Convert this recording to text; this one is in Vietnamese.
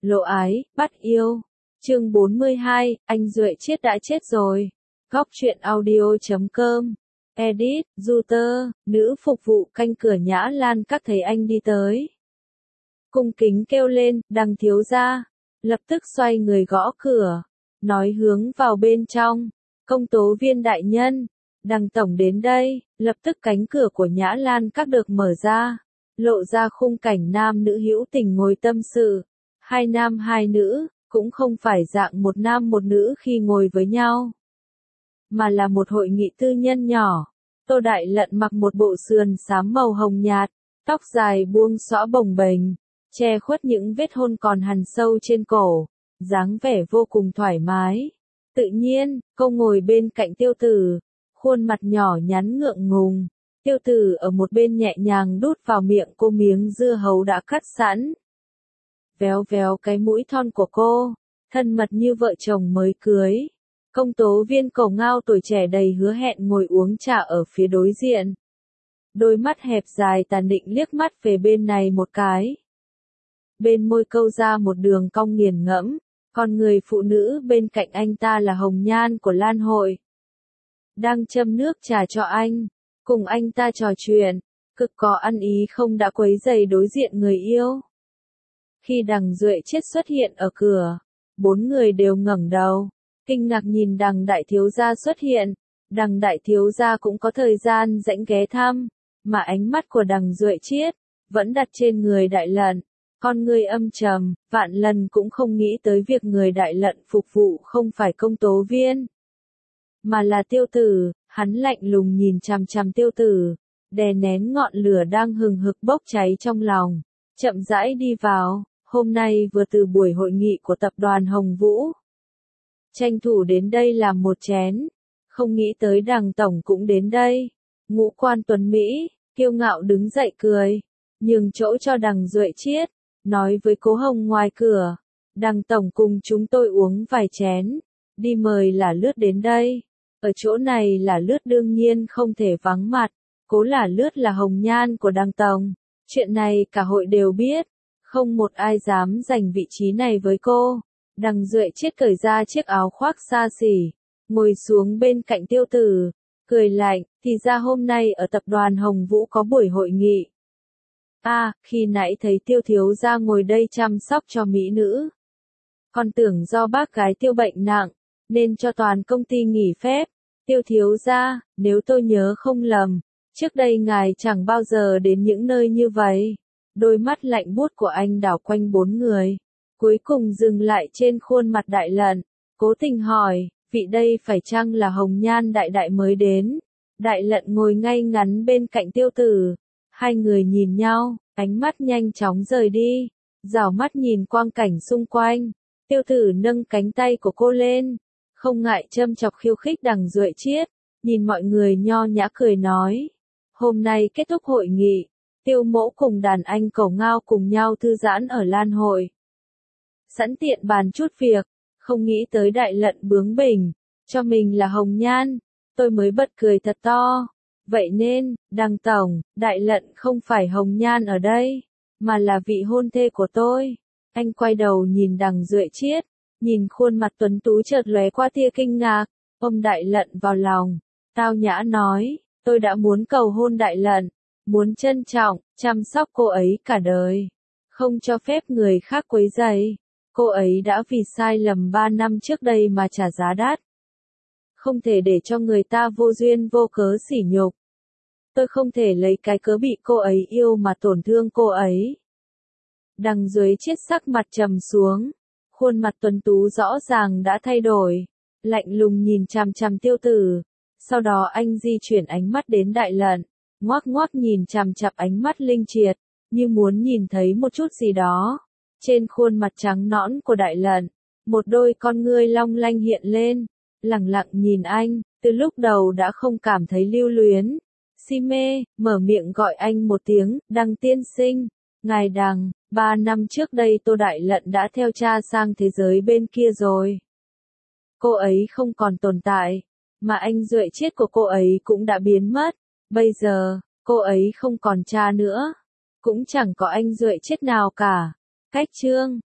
Lộ ái, bắt yêu. Chương 42, anh Duệ Chiết đã chết rồi. Góc truyện audio.com. Edit, Router, nữ phục vụ canh cửa Nhã Lan các thấy anh đi tới. Cung kính kêu lên, Đằng thiếu gia. Lập tức xoay người gõ cửa. Nói hướng vào bên trong. Công tố viên đại nhân. Đằng tổng đến đây. Lập tức cánh cửa của Nhã Lan các được mở ra. Lộ ra khung cảnh nam nữ hữu tình ngồi tâm sự. Hai nam hai nữ, cũng không phải dạng một nam một nữ khi ngồi với nhau. Mà là một hội nghị tư nhân nhỏ. Tô Đại Lận mặc một bộ sườn xám màu hồng nhạt, tóc dài buông xõa bồng bềnh, che khuất những vết hôn còn hằn sâu trên cổ, dáng vẻ vô cùng thoải mái. Tự nhiên, cô ngồi bên cạnh Tiêu Tử, khuôn mặt nhỏ nhắn ngượng ngùng. Tiêu Tử ở một bên nhẹ nhàng đút vào miệng cô miếng dưa hấu đã cắt sẵn. Véo véo cái mũi thon của cô, thân mật như vợ chồng mới cưới. Công tố viên Cầu Ngao tuổi trẻ đầy hứa hẹn ngồi uống trà ở phía đối diện. Đôi mắt hẹp dài tàn định liếc mắt về bên này một cái. Bên môi câu ra một đường cong nghiền ngẫm, còn người phụ nữ bên cạnh anh ta là hồng nhan của Lan Hội. Đang châm nước trà cho anh, cùng anh ta trò chuyện, cực có ăn ý không đã quấy rầy đối diện người yêu. Khi Đằng Duệ Chiết xuất hiện ở cửa, bốn người đều ngẩng đầu, kinh ngạc nhìn Đằng đại thiếu gia xuất hiện. Đằng đại thiếu gia cũng có thời gian rãnh ghé thăm, mà ánh mắt của Đằng Duệ Chiết vẫn đặt trên người Đại Lận, con người âm trầm, vạn lần cũng không nghĩ tới việc người Đại Lận phục vụ không phải công tố viên, mà là Tiêu Tử. Hắn lạnh lùng nhìn chằm chằm Tiêu Tử, đè nén ngọn lửa đang hừng hực bốc cháy trong lòng, chậm rãi đi vào. Hôm nay vừa từ buổi hội nghị của tập đoàn Hồng Vũ, tranh thủ đến đây làm một chén, không nghĩ tới Đằng tổng cũng đến đây. Ngũ quan tuấn Mỹ, kiêu ngạo đứng dậy cười, nhường chỗ cho Đằng Duệ Chiết, nói với Cố Hồng ngoài cửa, Đằng tổng cùng chúng tôi uống vài chén, đi mời Là Lướt đến đây. Ở chỗ này Là Lướt đương nhiên không thể vắng mặt, Cố Là Lướt là hồng nhan của Đằng tổng, chuyện này cả hội đều biết. Không một ai dám giành vị trí này với cô. Đằng Duệ Chiết cởi ra chiếc áo khoác xa xỉ, ngồi xuống bên cạnh Tiêu Tử, cười lạnh, thì ra hôm nay ở tập đoàn Hồng Vũ có buổi hội nghị. Khi nãy thấy Tiêu thiếu gia ngồi đây chăm sóc cho mỹ nữ. Còn tưởng do bác gái Tiêu bệnh nặng, nên cho toàn công ty nghỉ phép. Tiêu thiếu gia, nếu tôi nhớ không lầm, trước đây ngài chẳng bao giờ đến những nơi như vậy. Đôi mắt lạnh buốt của anh đảo quanh bốn người, cuối cùng dừng lại trên khuôn mặt Đại Lận, cố tình hỏi, vị đây phải chăng là hồng nhan đại đại mới đến? Đại Lận ngồi ngay ngắn bên cạnh Tiêu Tử, hai người nhìn nhau, ánh mắt nhanh chóng rời đi, rảo mắt nhìn quang cảnh xung quanh. Tiêu Tử nâng cánh tay của cô lên, không ngại châm chọc khiêu khích Đằng Duệ Chiết, nhìn mọi người nho nhã cười nói, hôm nay kết thúc hội nghị. Tiêu mỗ cùng đàn anh Cầu Ngao cùng nhau thư giãn ở Lan Hội. Sẵn tiện bàn chút việc, không nghĩ tới Đại Lận bướng bỉnh, cho mình là hồng nhan, tôi mới bật cười thật to. Vậy nên, Đằng tổng, Đại Lận không phải hồng nhan ở đây, mà là vị hôn thê của tôi. Anh quay đầu nhìn Đằng Duệ Chiết, nhìn khuôn mặt tuấn tú chợt lóe qua tia kinh ngạc, ôm Đại Lận vào lòng, tao nhã nói, tôi đã muốn cầu hôn Đại Lận. Muốn trân trọng, chăm sóc cô ấy cả đời. Không cho phép người khác quấy rầy. Cô ấy đã vì sai lầm 3 năm trước đây mà trả giá đắt. Không thể để cho người ta vô duyên vô cớ sỉ nhục. Tôi không thể lấy cái cớ bị cô ấy yêu mà tổn thương cô ấy. Đằng Duệ Chiết sắc mặt trầm xuống. Khuôn mặt tuấn tú rõ ràng đã thay đổi. Lạnh lùng nhìn chằm chằm Tiêu Tử. Sau đó anh di chuyển ánh mắt đến Đại Lận. Ngoác ngoác nhìn chằm chằm ánh mắt linh triệt, như muốn nhìn thấy một chút gì đó. Trên khuôn mặt trắng nõn của Đại Lận, một đôi con ngươi long lanh hiện lên, lẳng lặng nhìn anh, từ lúc đầu đã không cảm thấy lưu luyến. Si mê, mở miệng gọi anh một tiếng, Đằng tiên sinh, ngài Đằng, 3 năm trước đây Tô Đại Lận đã theo cha sang thế giới bên kia rồi. Cô ấy không còn tồn tại, mà anh Duệ Chiết của cô ấy cũng đã biến mất. Bây giờ, cô ấy không còn cha nữa, cũng chẳng có anh Duệ Chiết nào cả. Cách chương